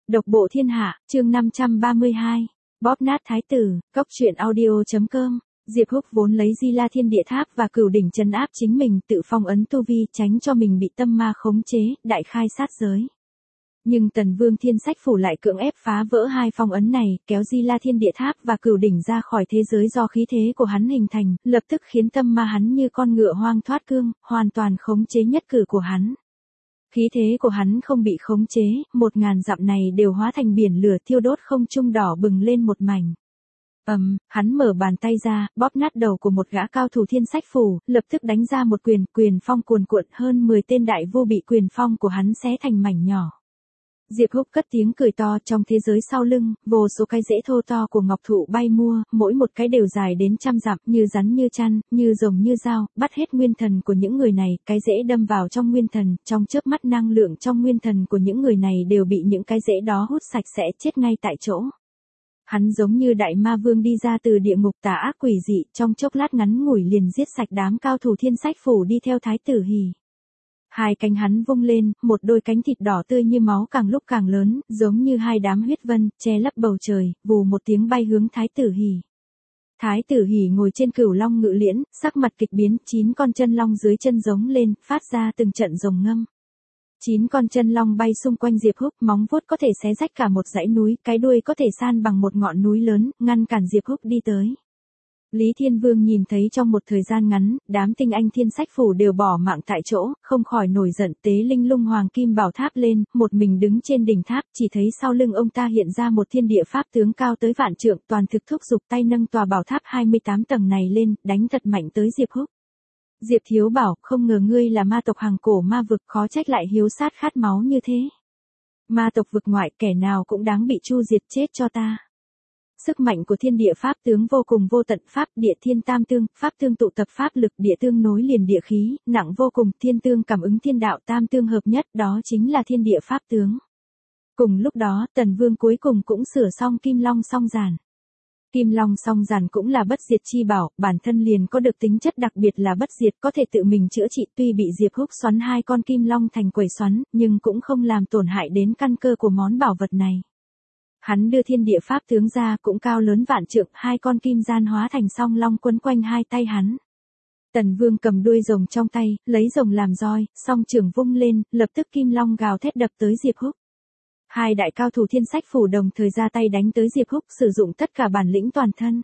Độc bộ thiên hạ, chương 532. Bóp nát thái tử, cóc truyện audio.com. Diệp Húc vốn lấy Di La Thiên Địa Tháp và Cửu Đỉnh trấn áp chính mình, tự phong ấn tu vi, tránh cho mình bị tâm ma khống chế, đại khai sát giới. Nhưng Tần Vương Thiên Sách Phủ lại cưỡng ép phá vỡ hai phong ấn này, kéo Di La Thiên Địa Tháp và Cửu Đỉnh ra khỏi thế giới do khí thế của hắn hình thành, lập tức khiến tâm ma hắn như con ngựa hoang thoát cương, hoàn toàn khống chế nhất cử của hắn. Khí thế của hắn không bị khống chế, 1000 dặm này đều hóa thành biển lửa thiêu đốt, không trung đỏ bừng lên một mảnh. Hắn mở bàn tay ra, bóp nát đầu của một gã cao thủ Thiên Sách Phủ, lập tức đánh ra một quyền, quyền phong cuồn cuộn, hơn 10 tên đại vô bị quyền phong của hắn xé thành mảnh nhỏ. Diệp Húc cất tiếng cười to, trong thế giới sau lưng, vô số cái rễ thô to của ngọc thụ bay mua, mỗi một cái đều dài đến trăm dặm, như rắn như chăn, như rồng như dao, bắt hết nguyên thần của những người này, cái rễ đâm vào trong nguyên thần, trong chớp mắt năng lượng trong nguyên thần của những người này đều bị những cái rễ đó hút sạch sẽ, chết ngay tại chỗ. Hắn giống như đại ma vương đi ra từ địa ngục tà ác quỷ dị, trong chốc lát ngắn ngủi liền giết sạch đám cao thủ Thiên Sách Phủ đi theo Thái tử Hỉ. Hai cánh hắn vung lên, một đôi cánh thịt đỏ tươi như máu càng lúc càng lớn, giống như hai đám huyết vân, che lấp bầu trời, vù một tiếng bay hướng Thái tử Hỉ. Thái tử Hỉ ngồi trên Cửu Long ngự liễn, sắc mặt kịch biến, 9 con chân long dưới chân giống lên, phát ra từng trận rồng ngâm. 9 con chân long bay xung quanh Diệp Húc, móng vuốt có thể xé rách cả một dãy núi, cái đuôi có thể san bằng một ngọn núi lớn, ngăn cản Diệp Húc đi tới. Lý Thiên Vương nhìn thấy trong một thời gian ngắn, đám tinh anh Thiên Sách Phủ đều bỏ mạng tại chỗ, không khỏi nổi giận, tế Linh Lung Hoàng Kim Bảo Tháp lên, một mình đứng trên đỉnh tháp, chỉ thấy sau lưng ông ta hiện ra một thiên địa pháp tướng cao tới vạn trượng, toàn thực thúc giục tay nâng tòa bảo tháp 28 tầng này lên, đánh thật mạnh tới Diệp Húc. Diệp Thiếu bảo, không ngờ ngươi là ma tộc hàng cổ ma vực, khó trách lại hiếu sát khát máu như thế. Ma tộc vực ngoại, kẻ nào cũng đáng bị chu diệt, chết cho ta. Sức mạnh của thiên địa pháp tướng vô cùng vô tận, pháp địa thiên tam tương, pháp tương tụ tập pháp lực, địa tương nối liền địa khí, nặng vô cùng, thiên tương cảm ứng thiên đạo, tam tương hợp nhất, đó chính là thiên địa pháp tướng. Cùng lúc đó, Tần Vương cuối cùng cũng sửa xong Kim Long song giản. Kim Long song giản cũng là bất diệt chi bảo, bản thân liền có được tính chất đặc biệt là bất diệt, có thể tự mình chữa trị, tuy bị Diệp Húc xoắn hai con kim long thành quẩy xoắn, nhưng cũng không làm tổn hại đến căn cơ của món bảo vật này. Hắn đưa thiên địa pháp tướng ra, cũng cao lớn vạn trượng, hai con kim gian hóa thành song long quấn quanh hai tay hắn. Tần Vương cầm đuôi rồng trong tay, lấy rồng làm roi, song trường vung lên, lập tức kim long gào thét đập tới Diệp Húc. Hai đại cao thủ Thiên Sách Phủ đồng thời ra tay đánh tới Diệp Húc, sử dụng tất cả bản lĩnh toàn thân.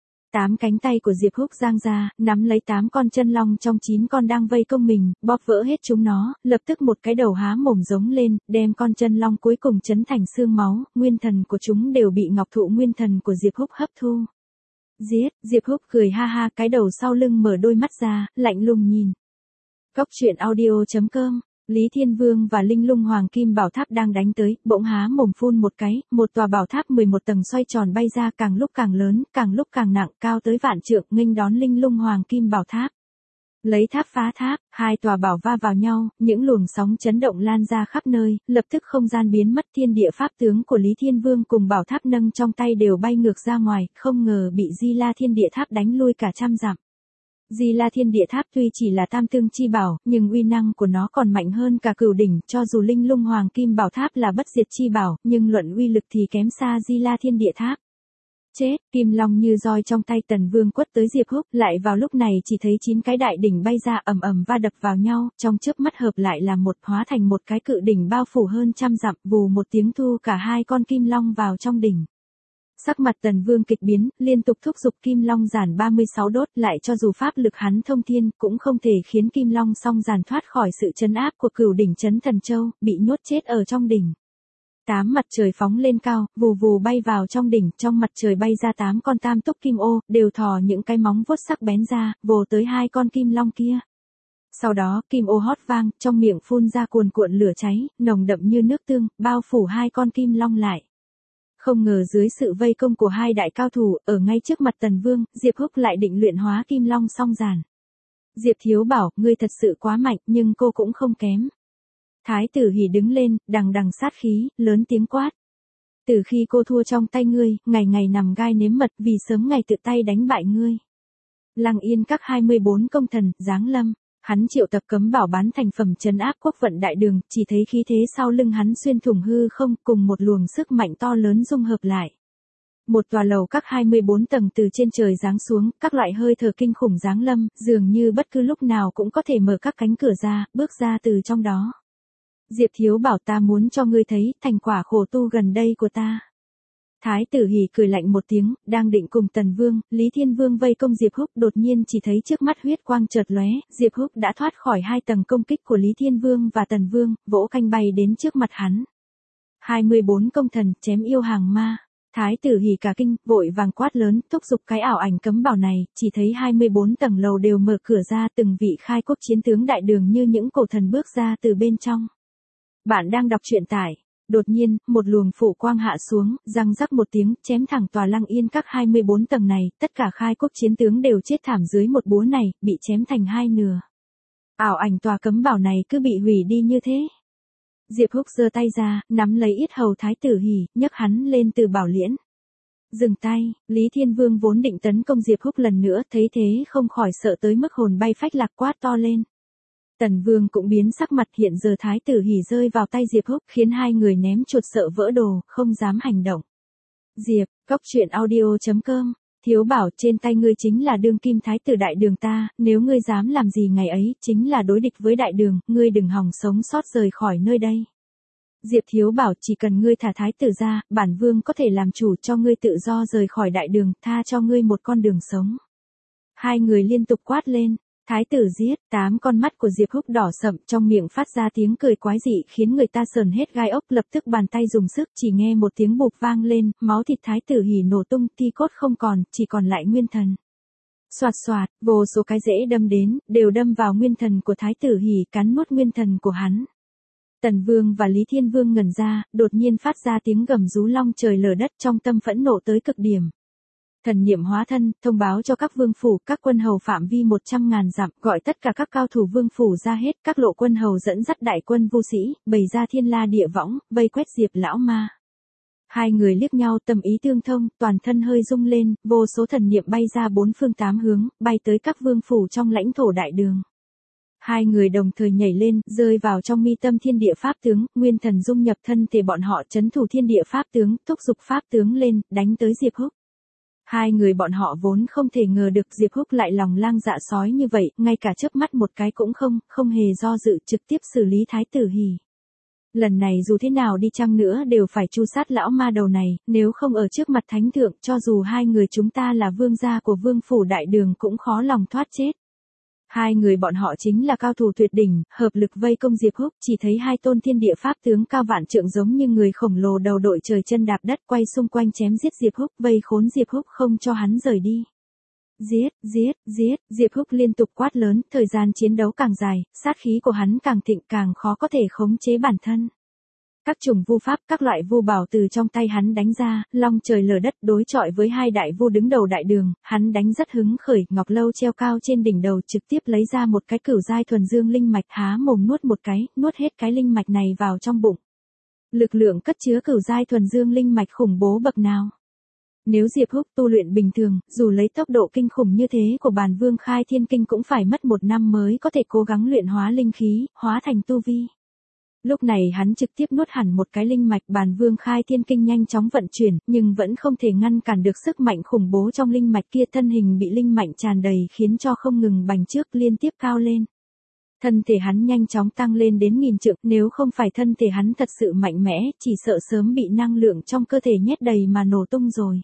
8 cánh tay của Diệp Húc giang ra, nắm lấy 8 con chân long trong 9 con đang vây công mình, bóp vỡ hết chúng nó, lập tức một cái đầu há mồm giống lên, đem con chân long cuối cùng chấn thành xương máu, nguyên thần của chúng đều bị ngọc thụ nguyên thần của Diệp Húc hấp thu. Giết, Diệp Húc cười ha ha, cái đầu sau lưng mở đôi mắt ra, lạnh lùng nhìn. Cóc truyện audio.com. Lý Thiên Vương và Linh Lung Hoàng Kim Bảo Tháp đang đánh tới, bỗng há mồm phun một cái, một tòa bảo tháp 11 tầng xoay tròn bay ra, càng lúc càng lớn, càng lúc càng nặng, cao tới vạn trượng, nghênh đón Linh Lung Hoàng Kim Bảo Tháp. Lấy tháp phá tháp, hai tòa bảo va vào nhau, những luồng sóng chấn động lan ra khắp nơi, lập tức không gian biến mất, thiên địa pháp tướng của Lý Thiên Vương cùng bảo tháp nâng trong tay đều bay ngược ra ngoài, không ngờ bị Di La Thiên Địa Tháp đánh lui cả trăm dặm. Di La Thiên Địa Tháp tuy chỉ là tam tương chi bảo, nhưng uy năng của nó còn mạnh hơn cả Cửu Đỉnh, cho dù Linh Lung Hoàng Kim Bảo Tháp là bất diệt chi bảo, nhưng luận uy lực thì kém xa Di La Thiên Địa Tháp. Chết, kim long như roi trong tay Tần Vương quất tới Diệp Húc, lại vào lúc này chỉ thấy 9 cái đại đỉnh bay ra ầm ầm va đập vào nhau, trong chớp mắt hợp lại là một, hóa thành một cái cự đỉnh bao phủ hơn trăm dặm, vù một tiếng thu cả hai con kim long vào trong đỉnh. Sắc mặt Tần Vương kịch biến, liên tục thúc giục Kim Long giản 36 đốt, lại cho dù pháp lực hắn thông thiên, cũng không thể khiến Kim Long song giản thoát khỏi sự trấn áp của Cửu Đỉnh Trấn Thần Châu, bị nhốt chết ở trong đỉnh. 8 mặt trời phóng lên cao, vù vù bay vào trong đỉnh, trong mặt trời bay ra 8 con tam túc kim ô, đều thò những cái móng vuốt sắc bén ra, vồ tới hai con kim long kia. Sau đó, kim ô hót vang, trong miệng phun ra cuồn cuộn lửa cháy, nồng đậm như nước tương, bao phủ hai con kim long lại. Không ngờ dưới sự vây công của hai đại cao thủ, ở ngay trước mặt Tần Vương, Diệp Húc lại định luyện hóa Kim Long song giản. Diệp Thiếu bảo, ngươi thật sự quá mạnh, nhưng cô cũng không kém. Thái tử Hỉ đứng lên, đằng đằng sát khí, lớn tiếng quát. Từ khi cô thua trong tay ngươi, ngày ngày nằm gai nếm mật, vì sớm ngày tự tay đánh bại ngươi. Lăng Yên các 24 công thần, giáng lâm. Hắn triệu tập cấm bảo bán thành phẩm trấn áp quốc vận đại đường, chỉ thấy khí thế sau lưng hắn xuyên thủng hư không, cùng một luồng sức mạnh to lớn dung hợp lại. Một tòa lầu các 24 tầng từ trên trời giáng xuống, các loại hơi thở kinh khủng giáng lâm, dường như bất cứ lúc nào cũng có thể mở các cánh cửa ra, bước ra từ trong đó. Diệp Thiếu bảo ta muốn cho ngươi thấy thành quả khổ tu gần đây của ta. Thái tử Hỉ cười lạnh một tiếng, đang định cùng Tần Vương, Lý Thiên Vương vây công Diệp Húc, đột nhiên chỉ thấy trước mắt huyết quang chợt lóe, Diệp Húc đã thoát khỏi 2 tầng công kích của Lý Thiên Vương và Tần Vương, vỗ canh bay đến trước mặt hắn. 24 công thần, chém yêu hàng ma. Thái tử Hỉ cả kinh, vội vàng quát lớn, thúc giục cái ảo ảnh cấm bảo này, chỉ thấy 24 tầng lầu đều mở cửa ra, từng vị khai quốc chiến tướng đại đường như những cổ thần bước ra từ bên trong. Bạn đang đọc truyện tải. Đột nhiên, một luồng phủ quang hạ xuống, răng rắc một tiếng, chém thẳng tòa Lăng Yên các 24 tầng này, tất cả khai quốc chiến tướng đều chết thảm dưới một búa này, bị chém thành 2 nửa. Ảo ảnh tòa cấm bảo này cứ bị hủy đi như thế. Diệp Húc giơ tay ra, nắm lấy yết hầu Thái tử Hỉ, nhấc hắn lên từ bảo liễn. Dừng tay, Lý Thiên Vương vốn định tấn công Diệp Húc lần nữa, thấy thế không khỏi sợ tới mức hồn bay phách lạc, quát to lên. Tần Vương cũng biến sắc mặt, hiện giờ Thái tử Hỉ rơi vào tay Diệp Húc, khiến hai người ném chuột sợ vỡ đồ, không dám hành động. Diệp, Cốc Truyện Audio.com, Thiếu bảo trên tay ngươi chính là đương kim thái tử đại đường ta, nếu ngươi dám làm gì ngày ấy, chính là đối địch với đại đường, ngươi đừng hòng sống sót rời khỏi nơi đây. Diệp Thiếu bảo chỉ cần ngươi thả thái tử ra, bản vương có thể làm chủ cho ngươi tự do rời khỏi đại đường, tha cho ngươi một con đường sống. Hai người liên tục quát lên. Thái tử giết, 8 con mắt của Diệp Húc đỏ sậm, trong miệng phát ra tiếng cười quái dị khiến người ta sờn hết gai ốc, lập tức bàn tay dùng sức, chỉ nghe một tiếng bụp vang lên, máu thịt Thái tử Hỉ nổ tung, thi cốt không còn, chỉ còn lại nguyên thần. Soạt soạt, vô số cái rễ đâm đến, đều đâm vào nguyên thần của Thái tử Hỉ, cắn nuốt nguyên thần của hắn. Tần Vương và Lý Thiên Vương ngẩn ra, đột nhiên phát ra tiếng gầm rú long trời lở đất, trong tâm phẫn nộ tới cực điểm. Thần niệm hóa thân, thông báo cho các vương phủ, các quân hầu phạm vi 100.000 dặm, gọi tất cả các cao thủ vương phủ ra hết, các lộ quân hầu dẫn dắt đại quân vô sĩ, bày ra thiên la địa võng, vây quét Diệp lão ma. Hai người liếc nhau, tâm ý tương thông, toàn thân hơi rung lên, vô số thần niệm bay ra 4 phương 8 hướng, bay tới các vương phủ trong lãnh thổ đại đường. Hai người đồng thời nhảy lên, rơi vào trong mi tâm thiên địa pháp tướng, nguyên thần dung nhập thân thể bọn họ, trấn thủ thiên địa pháp tướng, thúc giục pháp tướng lên, đánh tới Diệp Húc. Hai người bọn họ vốn không thể ngờ được Diệp Húc lại lòng lang dạ sói như vậy, ngay cả chớp mắt một cái cũng không hề do dự, trực tiếp xử lý Thái tử Hỉ. Lần này dù thế nào đi chăng nữa đều phải tru sát lão ma đầu này, nếu không ở trước mặt thánh thượng, cho dù hai người chúng ta là vương gia của vương phủ đại đường cũng khó lòng thoát chết. Hai người bọn họ chính là cao thủ tuyệt đỉnh, hợp lực vây công Diệp Húc, chỉ thấy hai tôn thiên địa pháp tướng cao vạn trượng giống như người khổng lồ đầu đội trời chân đạp đất, quay xung quanh chém giết Diệp Húc, vây khốn Diệp Húc không cho hắn rời đi. Giết, giết, giết, Diệp Húc liên tục quát lớn, thời gian chiến đấu càng dài, sát khí của hắn càng thịnh, càng khó có thể khống chế bản thân. Các chủng vu pháp, các loại vu bảo từ trong tay hắn đánh ra, long trời lở đất, đối chọi với hai đại vu đứng đầu đại đường, hắn đánh rất hứng khởi, ngọc lâu treo cao trên đỉnh đầu trực tiếp lấy ra một cái cửu giai thuần dương linh mạch, há mồm nuốt một cái, nuốt hết cái linh mạch này vào trong bụng. Lực lượng cất chứa cửu giai thuần dương linh mạch khủng bố bậc nào. Nếu Diệp Húc tu luyện bình thường, dù lấy tốc độ kinh khủng như thế của bản vương khai thiên kinh cũng phải mất 1 năm mới có thể cố gắng luyện hóa linh khí, hóa thành tu vi. Lúc này hắn trực tiếp nuốt hẳn một cái linh mạch, bản vương khai thiên kinh nhanh chóng vận chuyển, nhưng vẫn không thể ngăn cản được sức mạnh khủng bố trong linh mạch kia, thân hình bị linh mạnh tràn đầy khiến cho không ngừng bành trước liên tiếp cao lên. Thân thể hắn nhanh chóng tăng lên đến 1000 trượng, nếu không phải thân thể hắn thật sự mạnh mẽ, chỉ sợ sớm bị năng lượng trong cơ thể nhét đầy mà nổ tung rồi.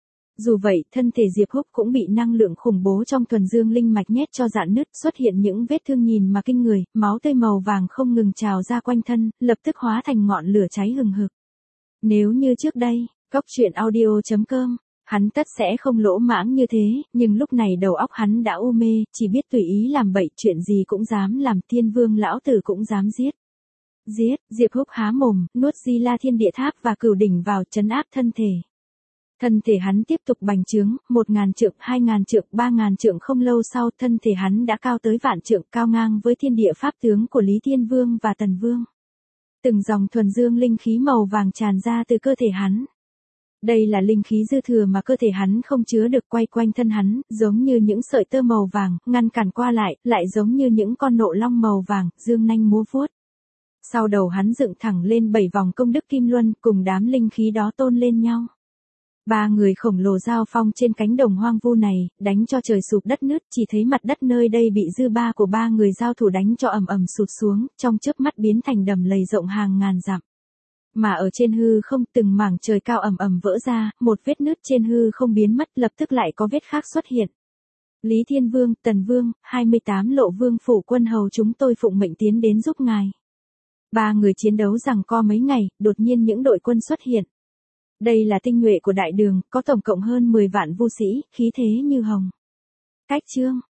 Dù vậy, thân thể Diệp Húc cũng bị năng lượng khủng bố trong thuần dương linh mạch nhét cho rạn nứt, xuất hiện những vết thương nhìn mà kinh người, máu tươi màu vàng không ngừng trào ra quanh thân, lập tức hóa thành ngọn lửa cháy hừng hực. Nếu như trước đây, Cốc Truyện Audio.com, hắn tất sẽ không lỗ mãng như thế, nhưng lúc này đầu óc hắn đã u mê, chỉ biết tùy ý làm bậy, chuyện gì cũng dám làm, Thiên Vương lão tử cũng dám giết. Giết, Diệp Húc há mồm, nuốt Di La Thiên Địa Tháp và Cửu Đỉnh vào, trấn áp thân thể. Thân thể hắn tiếp tục bành trướng, 1000 trượng, 2000 trượng, 3000 trượng, không lâu sau, thân thể hắn đã cao tới vạn trượng, cao ngang với thiên địa pháp tướng của Lý Thiên Vương và Tần Vương. Từng dòng thuần dương linh khí màu vàng tràn ra từ cơ thể hắn. Đây là linh khí dư thừa mà cơ thể hắn không chứa được quay quanh thân hắn, giống như những sợi tơ màu vàng, ngăn cản qua lại giống như những con nộ long màu vàng, dương nanh múa vuốt. Sau đầu hắn dựng thẳng lên 7 vòng công đức kim luân, cùng đám linh khí đó tôn lên nhau. Ba người khổng lồ giao phong trên cánh đồng hoang vu này, đánh cho trời sụp đất nứt, chỉ thấy mặt đất nơi đây bị dư ba của ba người giao thủ đánh cho ầm ầm sụt xuống, trong chớp mắt biến thành đầm lầy rộng hàng ngàn dặm. Mà ở trên hư không, từng mảng trời cao ầm ầm vỡ ra, một vết nứt trên hư không biến mất, lập tức lại có vết khác xuất hiện. Lý Thiên Vương, Tần Vương, 28 lộ vương phủ quân hầu chúng tôi phụng mệnh tiến đến giúp ngài. Ba người chiến đấu giằng co mấy ngày, đột nhiên những đội quân xuất hiện. Đây là tinh nhuệ của đại đường, có tổng cộng hơn 10 vạn vu sĩ, khí thế như hồng. Cách chương